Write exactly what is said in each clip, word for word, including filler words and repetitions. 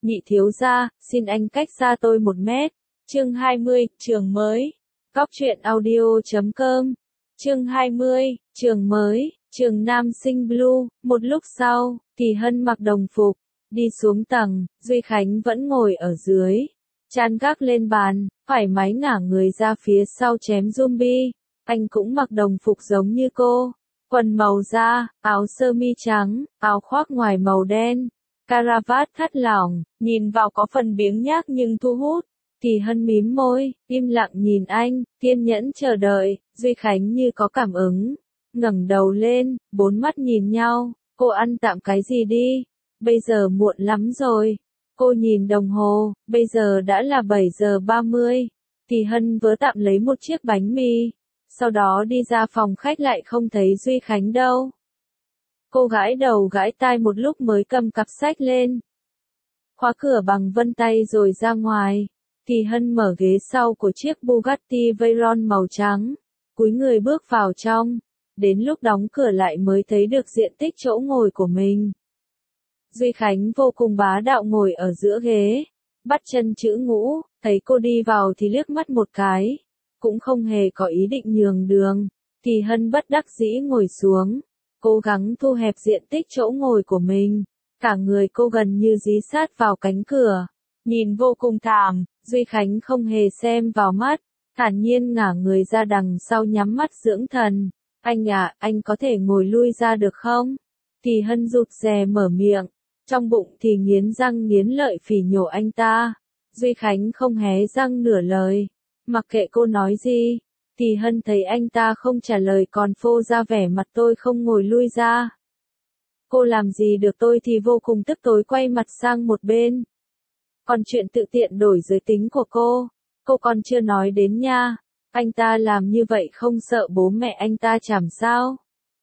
Nhị thiếu gia, xin anh cách xa tôi một mét. Chương hai mươi, trường mới. Góc truyện audio chấm com. Chương hai mươi, trường mới, trường nam sinh blue. Một lúc sau, Kỳ Hân mặc đồng phục, đi xuống tầng, Duy Khánh vẫn ngồi ở dưới. Chăn gác lên bàn, thoải mái ngả người ra phía sau chém zombie. Anh cũng mặc đồng phục giống như cô. Quần màu da, áo sơ mi trắng, áo khoác ngoài màu đen. Caravat thắt lỏng, nhìn vào có phần biếng nhác nhưng thu hút. Kỳ Hân mím môi, im lặng nhìn anh, kiên nhẫn chờ đợi. Duy Khánh như có cảm ứng, ngẩng đầu lên, bốn mắt nhìn nhau. Cô ăn tạm cái gì đi? Bây giờ muộn lắm rồi. Cô nhìn đồng hồ, bây giờ đã là bảy giờ ba mươi. Kỳ Hân vớ tạm lấy một chiếc bánh mì, sau đó đi ra phòng khách lại không thấy Duy Khánh đâu. Cô gãi đầu gãi tai một lúc mới cầm cặp sách lên. Khóa cửa bằng vân tay rồi ra ngoài. Kỳ Hân mở ghế sau của chiếc Bugatti Veyron màu trắng, cúi người bước vào trong. Đến lúc đóng cửa lại mới thấy được diện tích chỗ ngồi của mình. Duy Khánh vô cùng bá đạo ngồi ở giữa ghế, bắt chân chữ ngũ, thấy cô đi vào thì liếc mắt một cái, cũng không hề có ý định nhường đường. Kỳ Hân bất đắc dĩ ngồi xuống, cố gắng thu hẹp diện tích chỗ ngồi của mình. Cả người cô gần như dí sát vào cánh cửa, nhìn vô cùng thảm. Duy Khánh không hề xem vào mắt, thản nhiên ngả người ra đằng sau nhắm mắt dưỡng thần. Anh à, anh có thể ngồi lui ra được không? Kỳ Hân rụt rè mở miệng, trong bụng thì nghiến răng nghiến lợi phỉ nhổ anh ta. Duy Khánh không hé răng nửa lời, mặc kệ cô nói gì. Kỳ Hân thấy anh ta không trả lời còn phô ra vẻ mặt tôi không ngồi lui ra. Cô làm gì được tôi thì vô cùng tức tối quay mặt sang một bên. Còn chuyện tự tiện đổi giới tính của cô, cô còn chưa nói đến nha. Anh ta làm như vậy không sợ bố mẹ anh ta chảm sao?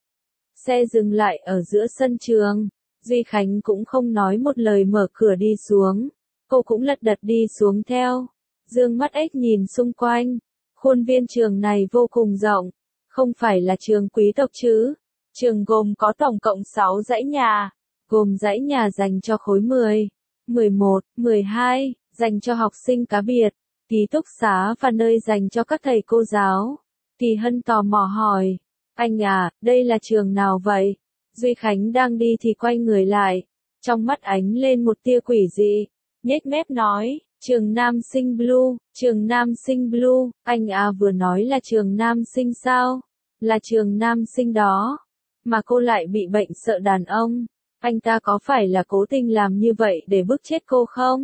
Xe dừng lại ở giữa sân trường. Duy Khánh cũng không nói một lời mở cửa đi xuống. Cô cũng lật đật đi xuống theo. Dương mắt ếch nhìn xung quanh. Khuôn viên trường này vô cùng rộng. Không phải là trường quý tộc chứ. Trường gồm có tổng cộng sáu dãy nhà. Gồm dãy nhà dành cho khối mười, mười một, mười hai, dành cho học sinh cá biệt, ký túc xá và nơi dành cho các thầy cô giáo. Kỳ Hân tò mò hỏi, anh à, đây là trường nào vậy? Duy Khánh đang đi thì quay người lại, trong mắt ánh lên một tia quỷ dị, nhếch mép nói, trường Nam Sinh Blue, trường Nam Sinh Blue. Anh à, vừa nói là trường Nam Sinh sao? Là trường Nam Sinh đó. Mà cô lại bị bệnh sợ đàn ông. Anh ta có phải là cố tình làm như vậy để bức chết cô không?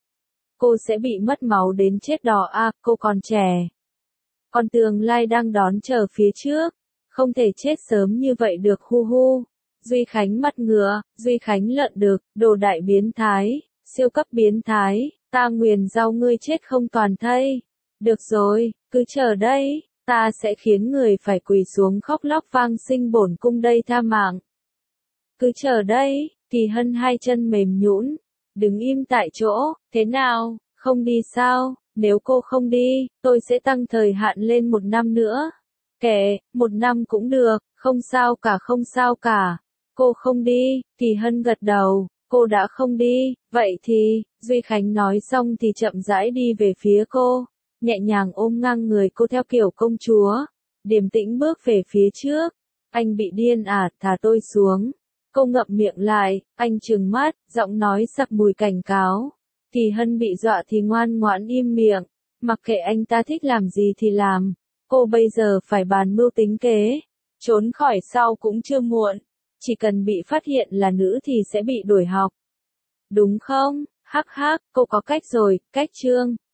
Cô sẽ bị mất máu đến chết đó à, cô còn trẻ. Còn tương lai đang đón chờ phía trước. Không thể chết sớm như vậy được hu hu. Duy Khánh mặt ngựa, Duy Khánh lợn đực, đồ đại biến thái, siêu cấp biến thái, ta nguyền rau ngươi chết không toàn thây. Được rồi, cứ chờ đây, ta sẽ khiến người phải quỳ xuống khóc lóc vang sinh bổn cung đây tha mạng. Cứ chờ đây. Kỳ Hân hai chân mềm nhũn, đứng im tại chỗ. Thế nào, không đi sao? Nếu cô không đi, tôi sẽ tăng thời hạn lên một năm nữa. Kệ, một năm cũng được, không sao cả không sao cả. Cô không đi. Kỳ Hân gật đầu, cô đã không đi, vậy thì, Duy Khánh nói xong thì chậm rãi đi về phía cô, nhẹ nhàng ôm ngang người cô theo kiểu công chúa, điềm tĩnh bước về phía trước. Anh bị điên à, thả tôi xuống. Cô ngậm miệng lại, anh trừng mắt, giọng nói sặc mùi cảnh cáo. Kỳ Hân bị dọa thì ngoan ngoãn im miệng, mặc kệ anh ta thích làm gì thì làm. Cô bây giờ phải bàn mưu tính kế, trốn khỏi sau cũng chưa muộn. Chỉ cần bị phát hiện là nữ thì sẽ bị đuổi học. Đúng không? Hắc hắc, cô có cách rồi, cách chương.